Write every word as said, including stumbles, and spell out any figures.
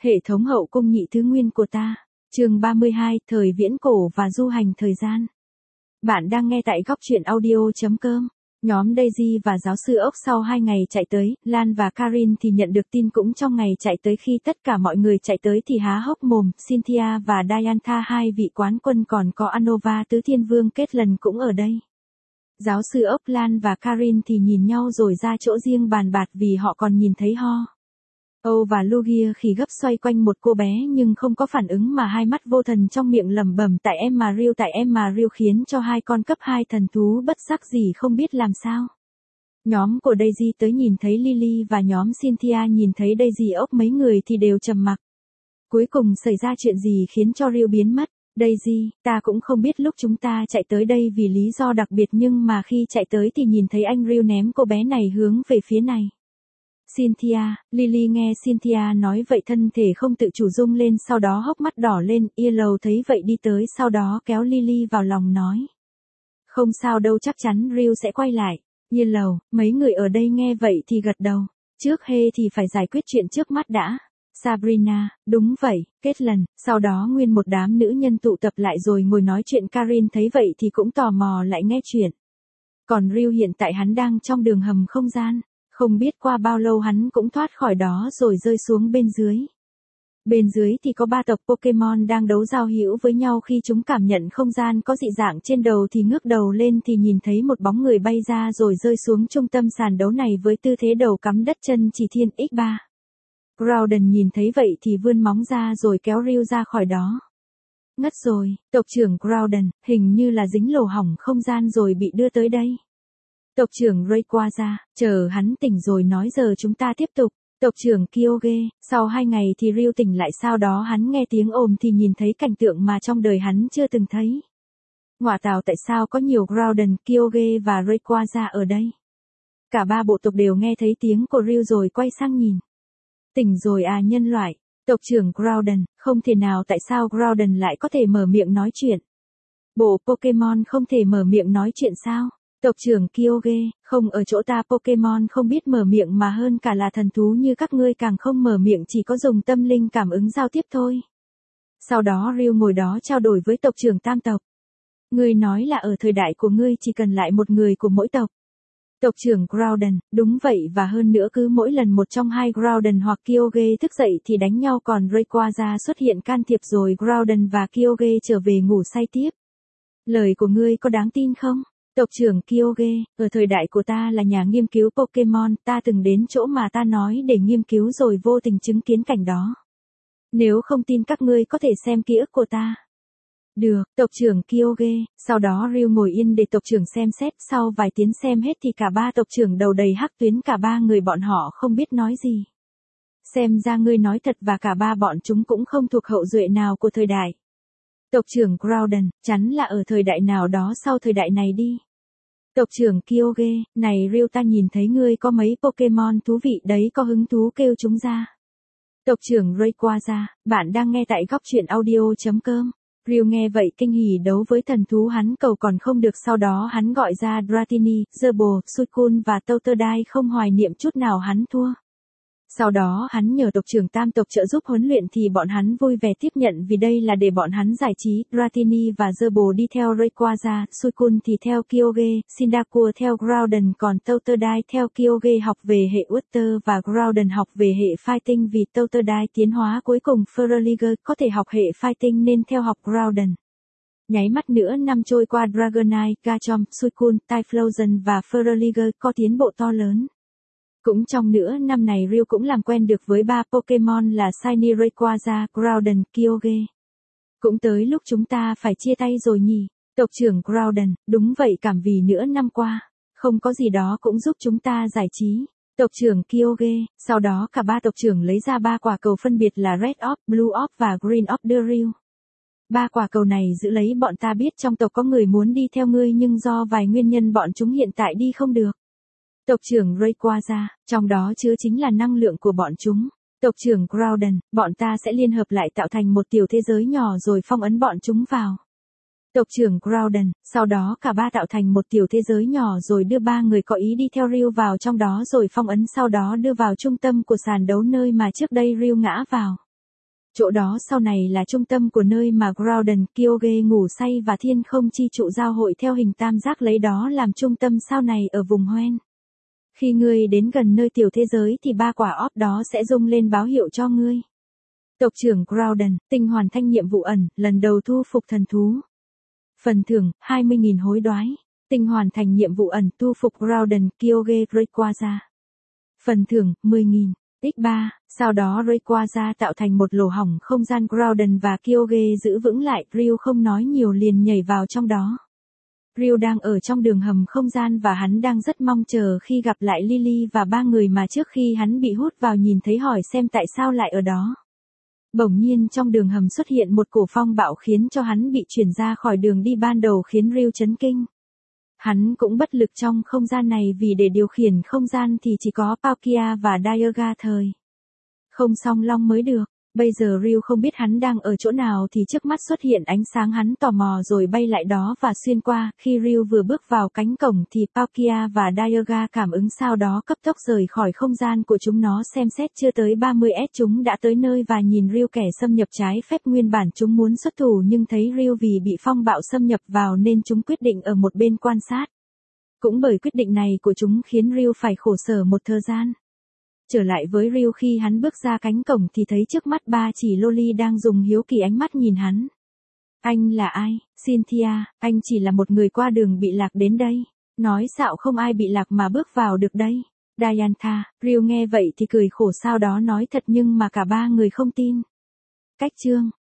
Hệ thống hậu cung nhị thứ nguyên của ta. Chương ba mươi hai, thời viễn cổ và du hành thời gian. Bạn đang nghe tại góc truyện audio chấm com. Nhóm Daisy và giáo sư ốc sau hai ngày chạy tới, Lan và Karin thì nhận được tin cũng trong ngày chạy tới. Khi tất cả mọi người chạy tới thì há hốc mồm, Cynthia và Diantha hai vị quán quân còn có Anova tứ thiên vương kết lần cũng ở đây. Giáo sư ốc, Lan và Karin thì nhìn nhau rồi ra chỗ riêng bàn bạc vì họ còn nhìn thấy Ho, Âu và Lugia khi gấp xoay quanh một cô bé nhưng không có phản ứng mà hai mắt vô thần trong miệng lẩm bẩm tại em mà riêu tại em mà riêu khiến cho hai con cấp hai thần thú bất giác gì không biết làm sao. Nhóm của Daisy tới nhìn thấy Lily và nhóm Cynthia nhìn thấy Daisy ốc mấy người thì đều trầm mặc. Cuối cùng xảy ra chuyện gì khiến cho riêu biến mất? Daisy, ta cũng không biết lúc chúng ta chạy tới đây vì lý do đặc biệt nhưng mà khi chạy tới thì nhìn thấy anh riêu ném cô bé này hướng về phía này. Cynthia, Lily nghe Cynthia nói vậy thân thể không tự chủ rung lên sau đó hốc mắt đỏ lên, Yellow thấy vậy đi tới sau đó kéo Lily vào lòng nói. Không sao đâu chắc chắn Ryu sẽ quay lại. Yellow, mấy người ở đây nghe vậy thì gật đầu. Trước hê thì phải giải quyết chuyện trước mắt đã. Sabrina, đúng vậy, kết lần, sau đó nguyên một đám nữ nhân tụ tập lại rồi ngồi nói chuyện. Karin thấy vậy thì cũng tò mò lại nghe chuyện. Còn Ryu hiện tại hắn đang trong đường hầm không gian. Không biết qua bao lâu hắn cũng thoát khỏi đó rồi rơi xuống bên dưới. Bên dưới thì có ba tộc Pokemon đang đấu giao hữu với nhau. Khi chúng cảm nhận không gian có dị dạng trên đầu thì ngước đầu lên thì nhìn thấy một bóng người bay ra rồi rơi xuống trung tâm sàn đấu này với tư thế đầu cắm đất chân chỉ thiên nhân ba. Groudon nhìn thấy vậy thì vươn móng ra rồi kéo Ryu ra khỏi đó. Ngất rồi, tộc trưởng Groudon, hình như là dính lỗ hổng không gian rồi bị đưa tới đây. Tộc trưởng Rayquaza, chờ hắn tỉnh rồi nói giờ chúng ta tiếp tục. Tộc trưởng Kyogre, sau hai ngày thì Ryu tỉnh lại sau đó hắn nghe tiếng ồn thì nhìn thấy cảnh tượng mà trong đời hắn chưa từng thấy. Ngoạ tào tại sao có nhiều Groudon, Kyogre và Rayquaza ở đây? Cả ba bộ tộc đều nghe thấy tiếng của Ryu rồi quay sang nhìn. Tỉnh rồi à nhân loại, tộc trưởng Groudon, không thể nào tại sao Groudon lại có thể mở miệng nói chuyện? Bộ Pokemon không thể mở miệng nói chuyện sao? Tộc trưởng Kyogre, không ở chỗ ta Pokemon không biết mở miệng mà hơn cả là thần thú như các ngươi càng không mở miệng chỉ có dùng tâm linh cảm ứng giao tiếp thôi. Sau đó Ryu ngồi đó trao đổi với tộc trưởng tam tộc. Ngươi nói là ở thời đại của ngươi chỉ cần lại một người của mỗi tộc. Tộc trưởng Groudon, đúng vậy và hơn nữa cứ mỗi lần một trong hai Groudon hoặc Kyogre thức dậy thì đánh nhau còn Rayquaza xuất hiện can thiệp rồi Groudon và Kyogre trở về ngủ say tiếp. Lời của ngươi có đáng tin không? Tộc trưởng Kyogre, ở thời đại của ta là nhà nghiên cứu Pokemon, ta từng đến chỗ mà ta nói để nghiên cứu rồi vô tình chứng kiến cảnh đó. Nếu không tin các ngươi có thể xem ký ức của ta. Được, tộc trưởng Kyogre, sau đó Ryu ngồi yên để tộc trưởng xem xét, sau vài tiếng xem hết thì cả ba tộc trưởng đầu đầy hắc tuyến cả ba người bọn họ không biết nói gì. Xem ra ngươi nói thật và cả ba bọn chúng cũng không thuộc hậu duệ nào của thời đại. Tộc trưởng Groudon, chắn là ở thời đại nào đó sau thời đại này đi. Tộc trưởng Kyogre, này Ryu ta nhìn thấy ngươi có mấy Pokemon thú vị đấy có hứng thú kêu chúng ra. Tộc trưởng Rayquaza, bạn đang nghe tại góc truyện audio chấm com. Ryu nghe vậy kinh hỉ đấu với thần thú hắn cầu còn không được sau đó hắn gọi ra Dratini, Zerbo, Suicune và Totodile không hoài niệm chút nào hắn thua. Sau đó hắn nhờ tộc trưởng tam tộc trợ giúp huấn luyện thì bọn hắn vui vẻ tiếp nhận vì đây là để bọn hắn giải trí. Dratini và Zerbo đi theo Rayquaza, Suicune thì theo Kyogre, Cyndaquil theo Groudon còn Totodile theo Kyogre học về hệ Water và Groudon học về hệ Fighting vì Totodile tiến hóa cuối cùng Feraligatr có thể học hệ Fighting nên theo học Groudon. Nháy mắt nữa năm trôi qua Dragonite, Garchomp, Suicune, Typhlosion và Feraligatr có tiến bộ to lớn. Cũng trong nửa năm này Ryu cũng làm quen được với ba Pokemon là Shiny Rayquaza, Groudon, Kyogre. Cũng tới lúc chúng ta phải chia tay rồi nhỉ? Tộc trưởng Groudon, đúng vậy cảm vì nửa năm qua, không có gì đó cũng giúp chúng ta giải trí. Tộc trưởng Kyogre, sau đó cả ba tộc trưởng lấy ra ba quả cầu phân biệt là Red Orb, Blue Orb và Green Orb đưa Ryu. Ba quả cầu này giữ lấy bọn ta biết trong tộc có người muốn đi theo ngươi nhưng do vài nguyên nhân bọn chúng hiện tại đi không được. Tộc trưởng Rayquaza, trong đó chứa chính là năng lượng của bọn chúng. Tộc trưởng Groudon, bọn ta sẽ liên hợp lại tạo thành một tiểu thế giới nhỏ rồi phong ấn bọn chúng vào. Tộc trưởng Groudon, sau đó cả ba tạo thành một tiểu thế giới nhỏ rồi đưa ba người có ý đi theo Ryu vào trong đó rồi phong ấn sau đó đưa vào trung tâm của sàn đấu nơi mà trước đây Ryu ngã vào. Chỗ đó sau này là trung tâm của nơi mà Groudon, Kyoge ngủ say và thiên không chi trụ giao hội theo hình tam giác lấy đó làm trung tâm sau này ở vùng Hoenn. Khi ngươi đến gần nơi tiểu thế giới thì ba quả óp đó sẽ rung lên báo hiệu cho ngươi. Tộc trưởng Groudon, tinh hoàn thành nhiệm vụ ẩn, lần đầu thu phục thần thú. Phần thưởng, hai mươi nghìn hối đoái. Tinh hoàn thành nhiệm vụ ẩn, thu phục Groudon, Kyoge Rayquaza. Phần thưởng, mười nghìn. nhân ba, sau đó Rayquaza tạo thành một lỗ hổng không gian Groudon và Kyoge giữ vững lại, Ryu không nói nhiều liền nhảy vào trong đó. Ryu đang ở trong đường hầm không gian và hắn đang rất mong chờ khi gặp lại Lily và ba người mà trước khi hắn bị hút vào nhìn thấy hỏi xem tại sao lại ở đó. Bỗng nhiên trong đường hầm xuất hiện một cổ phong bạo khiến cho hắn bị chuyển ra khỏi đường đi ban đầu khiến Ryu chấn kinh. Hắn cũng bất lực trong không gian này vì để điều khiển không gian thì chỉ có Palkia và Dialga thời không song long mới được. Bây giờ Ryu không biết hắn đang ở chỗ nào thì trước mắt xuất hiện ánh sáng, hắn tò mò rồi bay lại đó và xuyên qua. Khi Ryu vừa bước vào cánh cổng thì Palkia và Dialga cảm ứng sau đó cấp tốc rời khỏi không gian của chúng nó, xem xét chưa tới ba mươi S chúng đã tới nơi và nhìn Ryu kẻ xâm nhập trái phép. Nguyên bản chúng muốn xuất thủ nhưng thấy Ryu vì bị phong bạo xâm nhập vào nên chúng quyết định ở một bên quan sát. Cũng bởi quyết định này của chúng khiến Ryu phải khổ sở một thời gian. Trở lại với Ryu khi hắn bước ra cánh cổng thì thấy trước mắt ba chỉ loli đang dùng hiếu kỳ ánh mắt nhìn hắn. Anh là ai? Cynthia, anh chỉ là một người qua đường bị lạc đến đây. Nói xạo không ai bị lạc mà bước vào được đây. Diantha, Ryu nghe vậy thì cười khổ sau đó nói thật nhưng mà cả ba người không tin. Cách chương